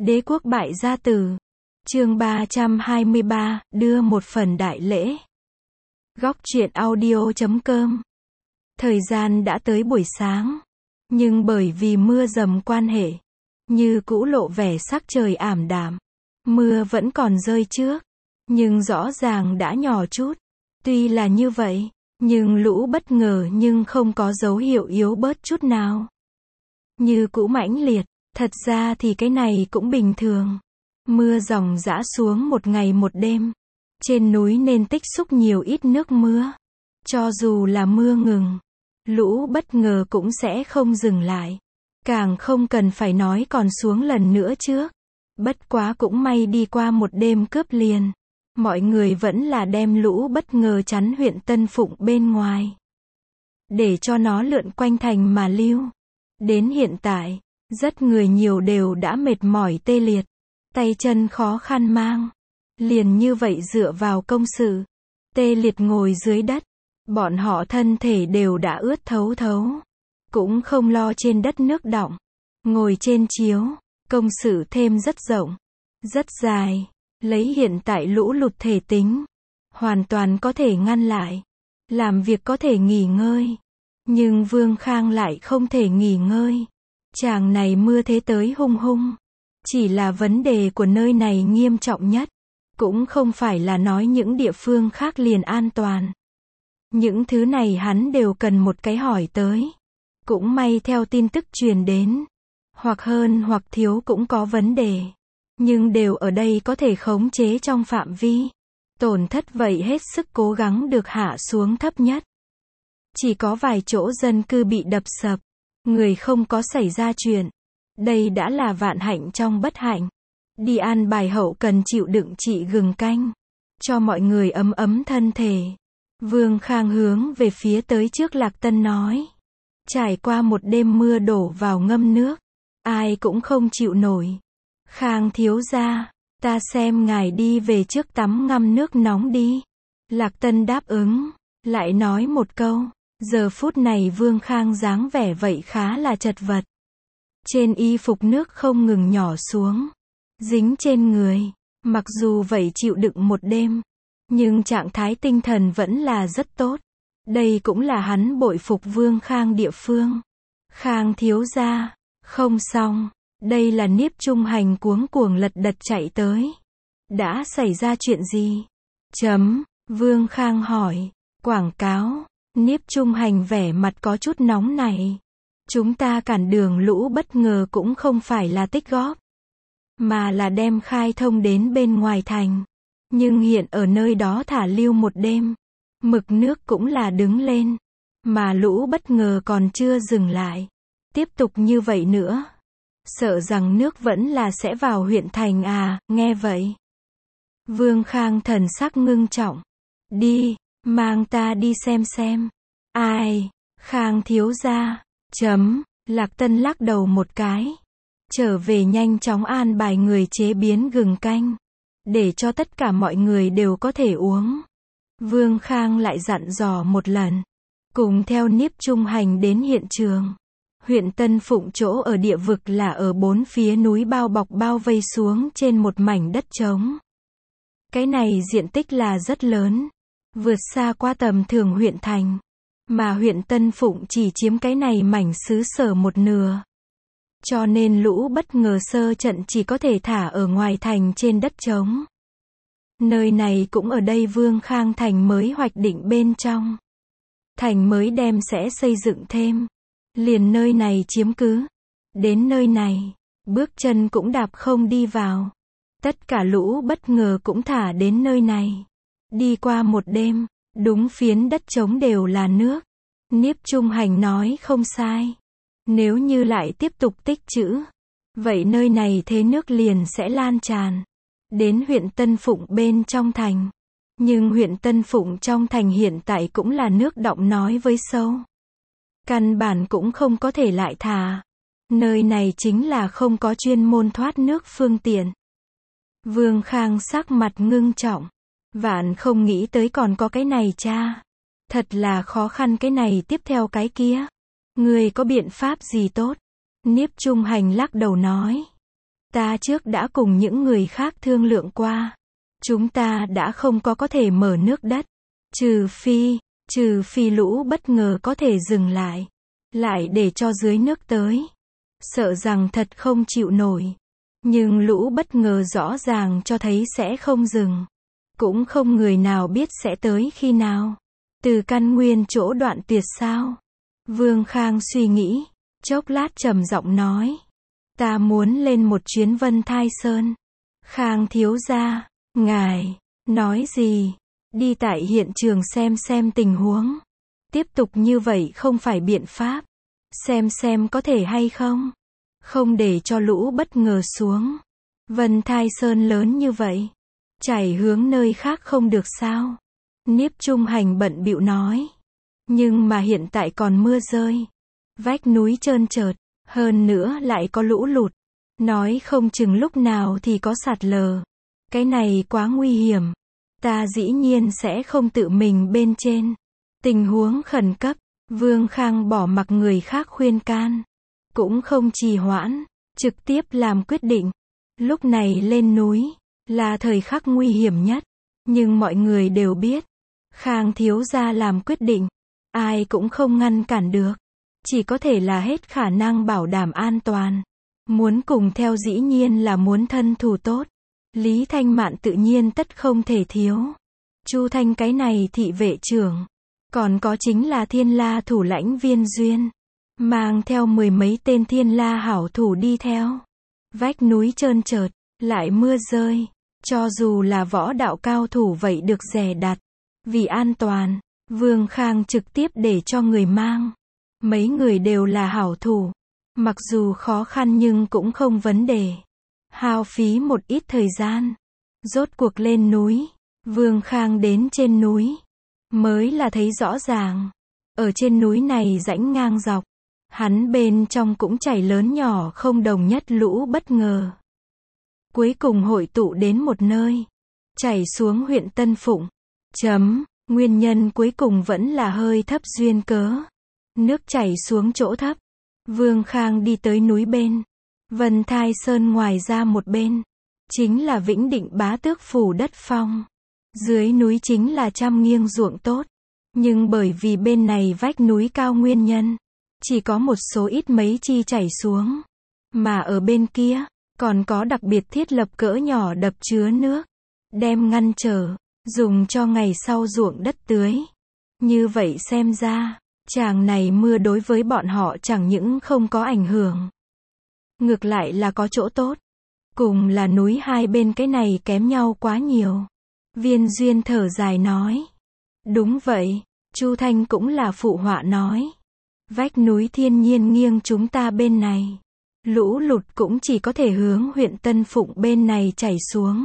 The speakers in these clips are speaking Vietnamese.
Đế quốc bại gia tử. Chương 323, đưa một phần đại lễ. Góc truyện audio.com. Thời gian đã tới buổi sáng, nhưng bởi vì mưa dầm quan hệ, như cũ lộ vẻ sắc trời ảm đạm. Mưa vẫn còn rơi trước, nhưng rõ ràng đã nhỏ chút. Tuy là như vậy, nhưng lũ bất ngờ nhưng không có dấu hiệu yếu bớt chút nào. Như cũ mãnh liệt, thật ra thì cái này cũng bình thường. Mưa ròng rã xuống một ngày một đêm. Trên núi nên tích xúc nhiều ít nước mưa. Cho dù là mưa ngừng, lũ bất ngờ cũng sẽ không dừng lại. Càng không cần phải nói còn xuống lần nữa trước. Bất quá cũng may đi qua một đêm cướp liền. Mọi người vẫn là đem lũ bất ngờ chắn huyện Tân Phụng bên ngoài, để cho nó lượn quanh thành mà lưu. Đến hiện tại, rất người nhiều đều đã mệt mỏi tê liệt, tay chân khó khăn mang. Liền như vậy dựa vào công sự, tê liệt ngồi dưới đất. Bọn họ thân thể đều đã ướt thấu thấu. Cũng không lo trên đất nước đọng. Ngồi trên chiếu, công sự thêm rất rộng, rất dài. Lấy hiện tại lũ lụt thể tính, hoàn toàn có thể ngăn lại. Làm việc có thể nghỉ ngơi. Nhưng Vương Khang lại không thể nghỉ ngơi. Chàng này mưa thế tới hung hung. Chỉ là vấn đề của nơi này nghiêm trọng nhất. Cũng không phải là nói những địa phương khác liền an toàn. Những thứ này hắn đều cần một cái hỏi tới. Cũng may theo tin tức truyền đến, hoặc hơn hoặc thiếu cũng có vấn đề. Nhưng đều ở đây có thể khống chế trong phạm vi. Tổn thất vậy hết sức cố gắng được hạ xuống thấp nhất. Chỉ có vài chỗ dân cư bị đập sập. Người không có xảy ra chuyện. Đây đã là vạn hạnh trong bất hạnh. Đi an bài hậu cần chịu đựng trị gừng canh. Cho mọi người ấm ấm thân thể. Vương Khang hướng về phía tới trước Lạc Tân nói. Trải qua một đêm mưa đổ vào ngâm nước. Ai cũng không chịu nổi. Khang thiếu gia, ta xem ngài đi về trước tắm ngâm nước nóng đi. Lạc Tân đáp ứng, lại nói một câu. Giờ phút này Vương Khang dáng vẻ vậy khá là chật vật. Trên y phục nước không ngừng nhỏ xuống, dính trên người. Mặc dù vậy chịu đựng một đêm, nhưng trạng thái tinh thần vẫn là rất tốt. Đây cũng là hắn bội phục Vương Khang địa phương. Khang thiếu gia, không xong. Đây là Niếp Trung Hành cuống cuồng lật đật chạy tới. Đã xảy ra chuyện gì? Vương Khang hỏi. Quảng cáo. Niếp Trung Hành vẻ mặt có chút nóng này. Chúng ta cản đường lũ bất ngờ cũng không phải là tích góp, mà là đem khai thông đến bên ngoài thành. Nhưng hiện ở nơi đó thả lưu một đêm. Mực nước cũng là đứng lên. Mà lũ bất ngờ còn chưa dừng lại. Tiếp tục như vậy nữa, sợ rằng nước vẫn là sẽ vào huyện thành à. Nghe vậy, Vương Khang thần sắc ngưng trọng. Đi, mang ta đi xem. Ai? Khang thiếu gia. Lạc Tân lắc đầu một cái. Trở về nhanh chóng an bài người chế biến gừng canh, để cho tất cả mọi người đều có thể uống. Vương Khang lại dặn dò một lần. Cùng theo Niếp Trung Hành đến hiện trường. Huyện Tân Phụng chỗ ở địa vực là ở bốn phía núi bao bọc bao vây xuống trên một mảnh đất trống. Cái này diện tích là rất lớn, vượt xa qua tầm thường huyện thành. Mà huyện Tân Phụng chỉ chiếm cái này mảnh xứ sở một nửa. Cho nên lũ bất ngờ sơ trận chỉ có thể thả ở ngoài thành trên đất trống. Nơi này cũng ở đây Vương Khang thành mới hoạch định bên trong. Thành mới đem sẽ xây dựng thêm. Liền nơi này chiếm cứ. Đến nơi này, bước chân cũng đạp không đi vào. Tất cả lũ bất ngờ cũng thả đến nơi này. Đi qua một đêm, đúng phiến đất trống đều là nước. Niếp Trung Hành nói không sai. Nếu như lại tiếp tục tích trữ, vậy nơi này thế nước liền sẽ lan tràn đến huyện Tân Phụng bên trong thành. Nhưng huyện Tân Phụng trong thành hiện tại cũng là nước đọng nói với sâu. Căn bản cũng không có thể lại thả. Nơi này chính là không có chuyên môn thoát nước phương tiện. Vương Khang sắc mặt ngưng trọng. Vạn không nghĩ tới còn có cái này cha. Thật là khó khăn cái này tiếp theo cái kia. Người có biện pháp gì tốt? Niếp Trung Hành lắc đầu nói. Ta trước đã cùng những người khác thương lượng qua. Chúng ta đã không có thể mở nước đất. Trừ phi lũ bất ngờ có thể dừng lại. Lại để cho dưới nước tới. Sợ rằng thật không chịu nổi. Nhưng lũ bất ngờ rõ ràng cho thấy sẽ không dừng. Cũng không người nào biết sẽ tới khi nào. Từ căn nguyên chỗ đoạn tuyệt sao? Vương Khang suy nghĩ. Chốc lát trầm giọng nói. Ta muốn lên một chuyến Vân Thai Sơn. Khang thiếu gia, ngài, nói gì? Đi tại hiện trường xem tình huống. Tiếp tục như vậy không phải biện pháp. Xem có thể hay không? Không để cho lũ bất ngờ xuống. Vân Thai Sơn lớn như vậy. Chảy hướng nơi khác không được sao? Niếp Trung Hành bận bịu nói. Nhưng mà hiện tại còn mưa rơi. Vách núi trơn trượt. Hơn nữa lại có lũ lụt. Nói không chừng lúc nào thì có sạt lở. Cái này quá nguy hiểm. Ta dĩ nhiên sẽ không tự mình bên trên. Tình huống khẩn cấp. Vương Khang bỏ mặc người khác khuyên can. Cũng không trì hoãn. Trực tiếp làm quyết định. Lúc này lên núi. Là thời khắc nguy hiểm nhất. Nhưng mọi người đều biết. Khang thiếu gia làm quyết định. Ai cũng không ngăn cản được. Chỉ có thể là hết khả năng bảo đảm an toàn. Muốn cùng theo dĩ nhiên là muốn thân thủ tốt. Lý Thanh Mạn tự nhiên tất không thể thiếu. Chu Thanh cái này thị vệ trưởng. Còn có chính là Thiên La thủ lãnh Viên Duyên. Mang theo 10 mấy tên Thiên La hảo thủ đi theo. Vách núi trơn trượt, lại mưa rơi. Cho dù là võ đạo cao thủ vậy được dè đặt. Vì an toàn, Vương Khang trực tiếp để cho người mang. Mấy người đều là hảo thủ. Mặc dù khó khăn nhưng cũng không vấn đề. Hao phí một ít thời gian. Rốt cuộc lên núi. Vương Khang đến trên núi. Mới là thấy rõ ràng. Ở trên núi này rãnh ngang dọc. Hắn bên trong cũng chảy lớn nhỏ không đồng nhất lũ bất ngờ. Cuối cùng hội tụ đến một nơi. Chảy xuống huyện Tân Phụng. Nguyên nhân cuối cùng vẫn là hơi thấp duyên cớ. Nước chảy xuống chỗ thấp. Vương Khang đi tới núi bên. Vân Thai Sơn ngoài ra một bên. Chính là Vĩnh Định Bá Tước phủ đất phong. Dưới núi chính là trăm nghiêng ruộng tốt. Nhưng bởi vì bên này vách núi cao nguyên nhân. Chỉ có một số ít mấy chi chảy xuống. Mà ở bên kia, còn có đặc biệt thiết lập cỡ nhỏ đập chứa nước. Đem ngăn trở, dùng cho ngày sau ruộng đất tưới. Như vậy xem ra, tràng này mưa đối với bọn họ chẳng những không có ảnh hưởng. Ngược lại là có chỗ tốt. Cùng là núi hai bên cái này kém nhau quá nhiều. Viên Duyên thở dài nói. Đúng vậy, Chu Thanh cũng là phụ họa nói. Vách núi thiên nhiên nghiêng chúng ta bên này. Lũ lụt cũng chỉ có thể hướng huyện Tân Phụng bên này chảy xuống.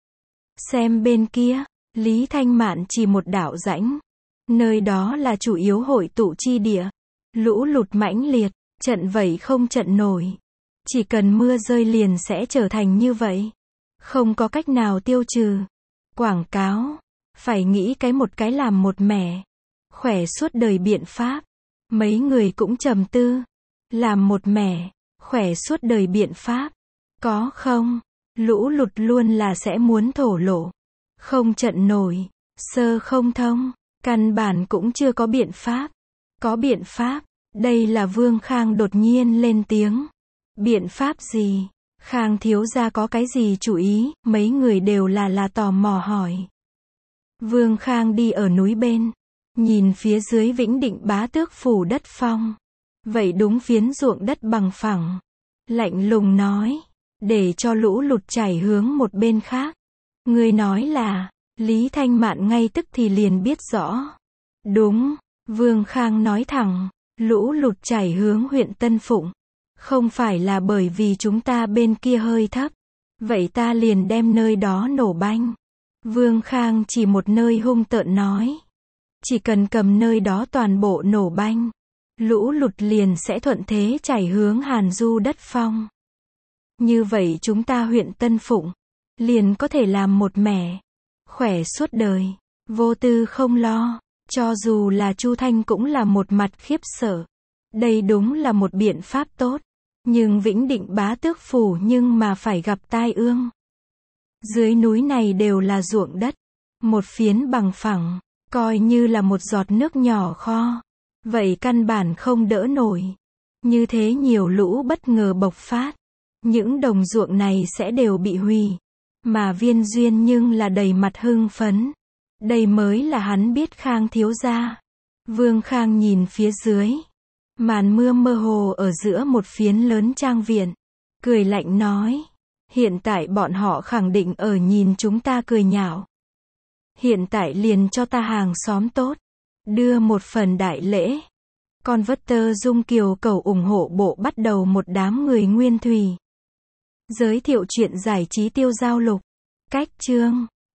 Xem bên kia, Lý Thanh Mạn chỉ một đạo rãnh. Nơi đó là chủ yếu hội tụ chi địa. Lũ lụt mãnh liệt, trận vậy không trận nổi. Chỉ cần mưa rơi liền sẽ trở thành như vậy. Không có cách nào tiêu trừ. Quảng cáo. Phải nghĩ một cái làm một mẻ. Khỏe suốt đời biện pháp. Mấy người cũng trầm tư. Làm một mẻ. Khỏe suốt đời biện pháp. Có không? Lũ lụt luôn là sẽ muốn thổ lộ. Không trận nổi. Sơ không thông. Căn bản cũng chưa có biện pháp. Có biện pháp. Đây là Vương Khang đột nhiên lên tiếng. Biện pháp gì? Khang thiếu gia có cái gì chủ ý? Mấy người đều là tò mò hỏi. Vương Khang đi ở núi bên. Nhìn phía dưới Vĩnh Định Bá Tước phủ đất phong. Vậy đúng phiến ruộng đất bằng phẳng. Lạnh lùng nói. Để cho lũ lụt chảy hướng một bên khác. Người nói là. Lý Thanh Mạn ngay tức thì liền biết rõ. Đúng. Vương Khang nói thẳng. Lũ lụt chảy hướng huyện Tân Phụng. Không phải là bởi vì chúng ta bên kia hơi thấp. Vậy ta liền đem nơi đó nổ banh. Vương Khang chỉ một nơi hung tợn nói. Chỉ cần cầm nơi đó toàn bộ nổ banh. Lũ lụt liền sẽ thuận thế chảy hướng Hàn Du đất phong. Như vậy chúng ta huyện Tân Phụng. Liền có thể làm một mẻ. Khỏe suốt đời. Vô tư không lo. Cho dù là Chu Thanh cũng là một mặt khiếp sợ. Đây đúng là một biện pháp tốt. Nhưng Vĩnh Định bá tước phủ nhưng mà phải gặp tai ương. Dưới núi này đều là ruộng đất. Một phiến bằng phẳng, coi như là một giọt nước nhỏ kho. Vậy căn bản không đỡ nổi. Như thế nhiều lũ bất ngờ bộc phát. Những đồng ruộng này sẽ đều bị hủy. Mà Viên Duyên nhưng là đầy mặt hưng phấn. Đây mới là hắn biết Khang thiếu gia. Vương Khang nhìn phía dưới. Màn mưa mơ hồ ở giữa một phiến lớn trang viện. Cười lạnh nói. Hiện tại bọn họ khẳng định ở nhìn chúng ta cười nhạo. Hiện tại liền cho ta hàng xóm tốt. Đưa một phần đại lễ. Con vất tơ Dung Kiều cầu ủng hộ bộ bắt đầu một đám người nguyên thủy. Giới thiệu chuyện giải trí tiêu giao lục. Cách chương